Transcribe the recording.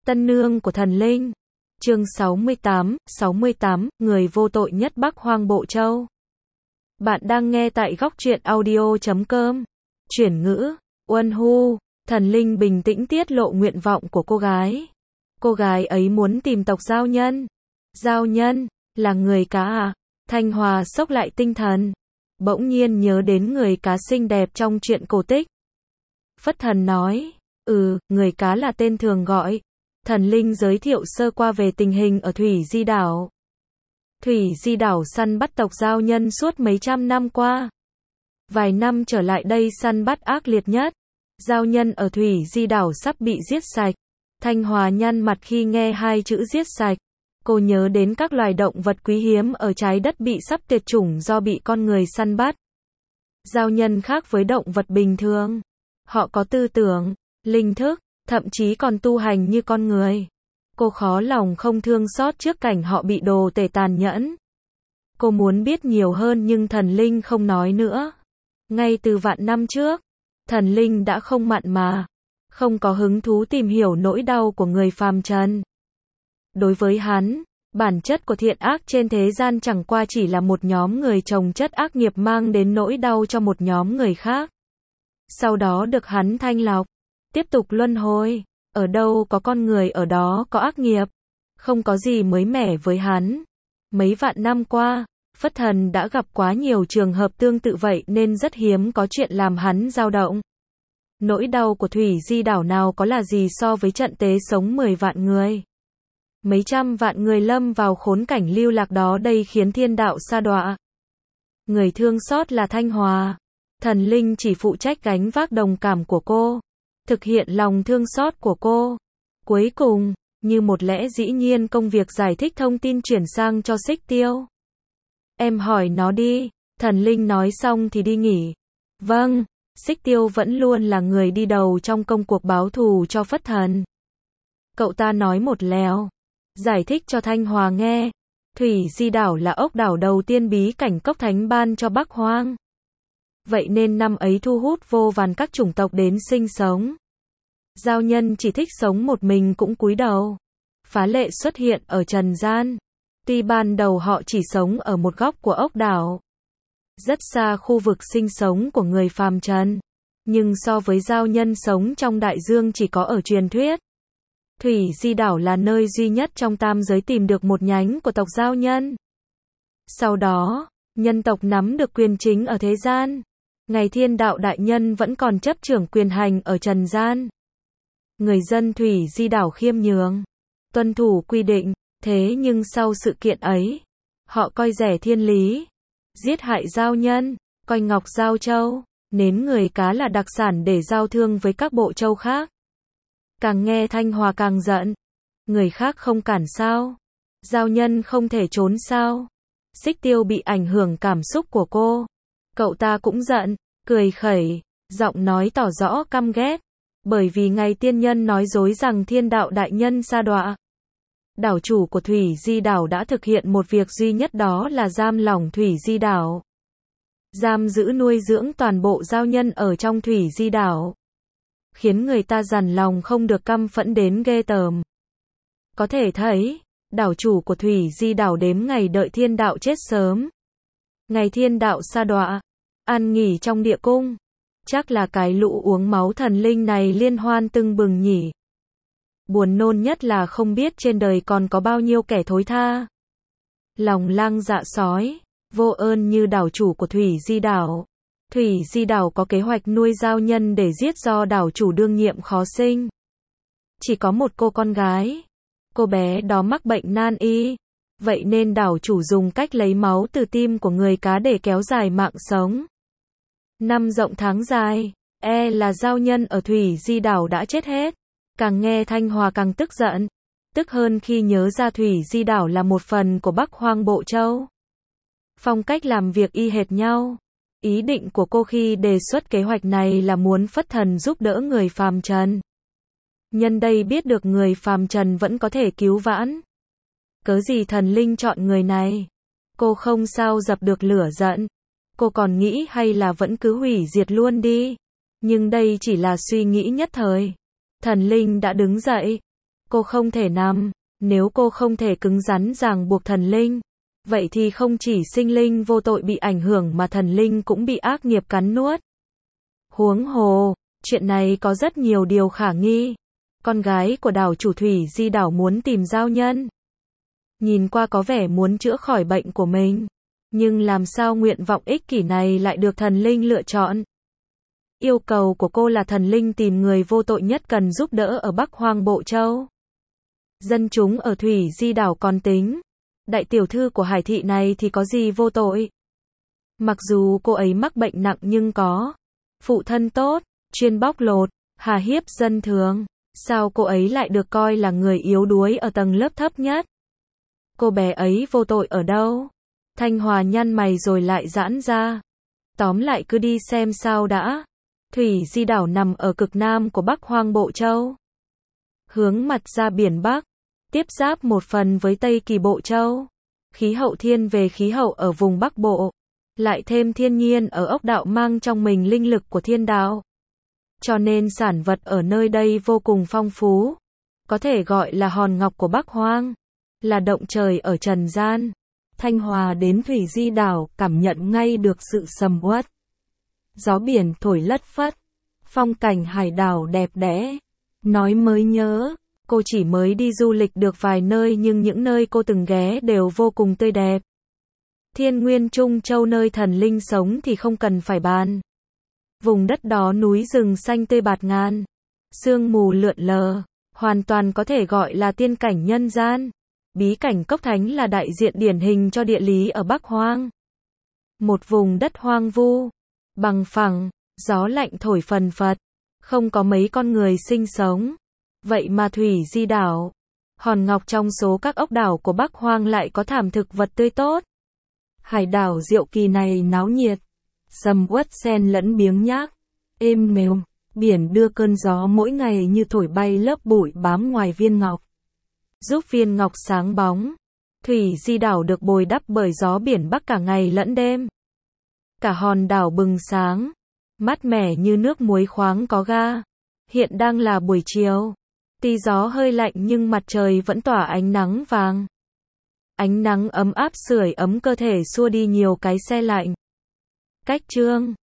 Tân nương của thần linh. Chương 68, người vô tội nhất Bắc Hoang Bộ Châu. Bạn đang nghe tại góc truyện audio.com. Chuyển ngữ, Uân Hu, thần linh bình tĩnh tiết lộ nguyện vọng của cô gái. Cô gái ấy muốn tìm tộc Giao Nhân. Giao Nhân, là người cá à? Thanh Hòa xốc lại tinh thần. Bỗng nhiên nhớ đến người cá xinh đẹp trong truyện cổ tích. Phất Thần nói, người cá là tên thường gọi. Thần linh giới thiệu sơ qua về tình hình ở Thủy Di Đảo. Thủy Di Đảo săn bắt tộc Giao Nhân suốt mấy trăm năm qua. Vài năm trở lại đây săn bắt ác liệt nhất. Giao Nhân ở Thủy Di Đảo sắp bị giết sạch. Thanh Hòa nhăn mặt khi nghe hai chữ giết sạch. Cô nhớ đến các loài động vật quý hiếm ở trái đất bị sắp tuyệt chủng do bị con người săn bắt. Giao Nhân khác với động vật bình thường. Họ có tư tưởng, linh thức, thậm chí còn tu hành như con người. Cô khó lòng không thương xót trước cảnh họ bị đồ tể tàn nhẫn. Cô muốn biết nhiều hơn nhưng thần linh không nói nữa. Ngay từ vạn năm trước, thần linh đã không mặn mà, không có hứng thú tìm hiểu nỗi đau của người phàm trần. Đối với hắn, bản chất của thiện ác trên thế gian chẳng qua chỉ là một nhóm người trồng chất ác nghiệp mang đến nỗi đau cho một nhóm người khác. Sau đó được hắn thanh lọc, tiếp tục luân hồi. Ở đâu có con người ở đó có ác nghiệp. Không có gì mới mẻ với hắn. Mấy vạn năm qua, Phất Thần đã gặp quá nhiều trường hợp tương tự vậy nên rất hiếm có chuyện làm hắn dao động. Nỗi đau của Thủy Di Đảo nào có là gì so với trận tế sống 10 vạn người. Mấy trăm vạn người lâm vào khốn cảnh lưu lạc đó đây khiến thiên đạo sa đọa. Người thương xót là Thanh Hòa. Thần linh chỉ phụ trách gánh vác đồng cảm của cô, thực hiện lòng thương xót của cô. Cuối cùng, như một lẽ dĩ nhiên công việc giải thích thông tin chuyển sang cho Xích Tiêu. Em hỏi nó đi, thần linh nói xong thì đi nghỉ. Vâng, Xích Tiêu vẫn luôn là người đi đầu trong công cuộc báo thù cho Phất Thần. Cậu ta nói một lèo, giải thích cho Thanh Hòa nghe. Thủy Di Đảo là ốc đảo đầu tiên bí cảnh Cốc Thánh ban cho Bắc Hoang. Vậy nên năm ấy thu hút vô vàn các chủng tộc đến sinh sống. Giao Nhân chỉ thích sống một mình cũng cúi đầu. Phá Lệ xuất hiện ở trần gian. Tuy ban đầu họ chỉ sống ở một góc của ốc đảo, rất xa khu vực sinh sống của người phàm trần. Nhưng so với Giao Nhân sống trong đại dương chỉ có ở truyền thuyết. Thủy Di Đảo là nơi duy nhất trong tam giới tìm được một nhánh của tộc Giao Nhân. Sau đó, nhân tộc nắm được quyền chính ở thế gian. Ngày Thiên Đạo Đại Nhân vẫn còn chấp trưởng quyền hành ở trần gian. Người dân Thủy Di Đảo khiêm nhường, tuân thủ quy định, thế nhưng sau sự kiện ấy, họ coi rẻ thiên lý, giết hại Giao Nhân, coi ngọc Giao Châu, nến người cá là đặc sản để giao thương với các bộ châu khác. Càng nghe Thanh Hòa càng giận, người khác không cản sao? Giao Nhân không thể trốn sao? Xích Tiêu bị ảnh hưởng cảm xúc của cô. Cậu ta cũng giận, cười khẩy, giọng nói tỏ rõ căm ghét. Bởi vì ngày tiên nhân nói dối rằng Thiên Đạo Đại Nhân sa đọa. Đảo chủ của Thủy Di Đảo đã thực hiện một việc duy nhất, đó là giam lỏng Thủy Di Đảo. Giam giữ nuôi dưỡng toàn bộ Giao Nhân ở trong Thủy Di Đảo. Khiến người ta dằn lòng không được căm phẫn đến ghê tởm. Có thể thấy, đảo chủ của Thủy Di Đảo đếm ngày đợi Thiên Đạo chết sớm. Ngày Thiên Đạo sa đọa, an nghỉ trong địa cung. Chắc là cái lũ uống máu thần linh này liên hoan tưng bừng nhỉ. Buồn nôn nhất là không biết trên đời còn có bao nhiêu kẻ thối tha, lòng lang dạ sói, vô ơn như đảo chủ của Thủy Di Đảo. Thủy Di Đảo có kế hoạch nuôi Giao Nhân để giết do đảo chủ đương nhiệm khó sinh. Chỉ có một cô con gái. Cô bé đó mắc bệnh nan y. Vậy nên đảo chủ dùng cách lấy máu từ tim của người cá để kéo dài mạng sống. Năm rộng tháng dài, là Giao Nhân ở Thủy Di Đảo đã chết hết. Càng nghe Thanh Hòa càng tức giận. Tức hơn khi nhớ ra Thủy Di Đảo là một phần của Bắc Hoang Bộ Châu. Phong cách làm việc y hệt nhau. Ý định của cô khi đề xuất kế hoạch này là muốn Phất Thần giúp đỡ người phàm trần. Nhân đây biết được người phàm trần vẫn có thể cứu vãn. Cớ gì thần linh chọn người này? Cô không sao dập được lửa giận. Cô còn nghĩ hay là vẫn cứ hủy diệt luôn đi. Nhưng đây chỉ là suy nghĩ nhất thời. Thần linh đã đứng dậy. Cô không thể nằm. Nếu cô không thể cứng rắn ràng buộc thần linh, vậy thì không chỉ sinh linh vô tội bị ảnh hưởng mà thần linh cũng bị ác nghiệp cắn nuốt. Huống hồ, chuyện này có rất nhiều điều khả nghi. Con gái của đảo chủ Thủy Di đảo muốn tìm giao nhân. Nhìn qua có vẻ muốn chữa khỏi bệnh của mình. Nhưng làm sao nguyện vọng ích kỷ này lại được thần linh lựa chọn? Yêu cầu của cô là thần linh tìm người vô tội nhất cần giúp đỡ ở Bắc Hoang Bộ Châu. Dân chúng ở Thủy Di đảo còn tính. Đại tiểu thư của Hải thị này thì có gì vô tội? Mặc dù cô ấy mắc bệnh nặng nhưng có phụ thân tốt, chuyên bóc lột, hà hiếp dân thường. Sao cô ấy lại được coi là người yếu đuối ở tầng lớp thấp nhất? Cô bé ấy vô tội ở đâu? Thanh Hòa nhăn mày rồi lại giãn ra. Tóm lại cứ đi xem sao đã. Thủy Di đảo nằm ở cực nam của Bắc Hoang Bộ Châu. Hướng mặt ra biển Bắc, tiếp giáp một phần với Tây Kỳ Bộ Châu. Khí hậu thiên về khí hậu ở vùng Bắc Bộ, lại thêm thiên nhiên ở ốc đạo mang trong mình linh lực của thiên đạo. Cho nên sản vật ở nơi đây vô cùng phong phú. Có thể gọi là hòn ngọc của Bắc Hoang, là động trời ở trần gian. Thanh Hòa đến Thủy Di đảo cảm nhận ngay được sự sầm uất. Gió biển thổi lất phất, phong cảnh hải đảo đẹp đẽ. Nói mới nhớ, cô chỉ mới đi du lịch được vài nơi nhưng những nơi cô từng ghé đều vô cùng tươi đẹp. Thiên Nguyên Trung Châu nơi thần linh sống thì không cần phải bàn. Vùng đất đó núi rừng xanh tươi bạt ngàn, sương mù lượn lờ, hoàn toàn có thể gọi là tiên cảnh nhân gian. Bí cảnh Cốc Thánh là đại diện điển hình cho địa lý ở Bắc Hoang. Một vùng đất hoang vu, bằng phẳng, gió lạnh thổi phần phật, không có mấy con người sinh sống. Vậy mà Thủy Di đảo, hòn ngọc trong số các ốc đảo của Bắc Hoang lại có thảm thực vật tươi tốt. Hải đảo Diệu Kỳ này náo nhiệt, sầm uất xen lẫn biếng nhác, êm mềm, biển đưa cơn gió mỗi ngày như thổi bay lớp bụi bám ngoài viên ngọc, giúp viên ngọc sáng bóng. Thủy Di đảo được bồi đắp bởi gió biển Bắc cả ngày lẫn đêm. Cả hòn đảo bừng sáng, mát mẻ như nước muối khoáng có ga. Hiện đang là buổi chiều, tuy gió hơi lạnh nhưng mặt trời vẫn tỏa ánh nắng vàng. Ánh nắng ấm áp sưởi ấm cơ thể xua đi nhiều cái se lạnh. Cách chương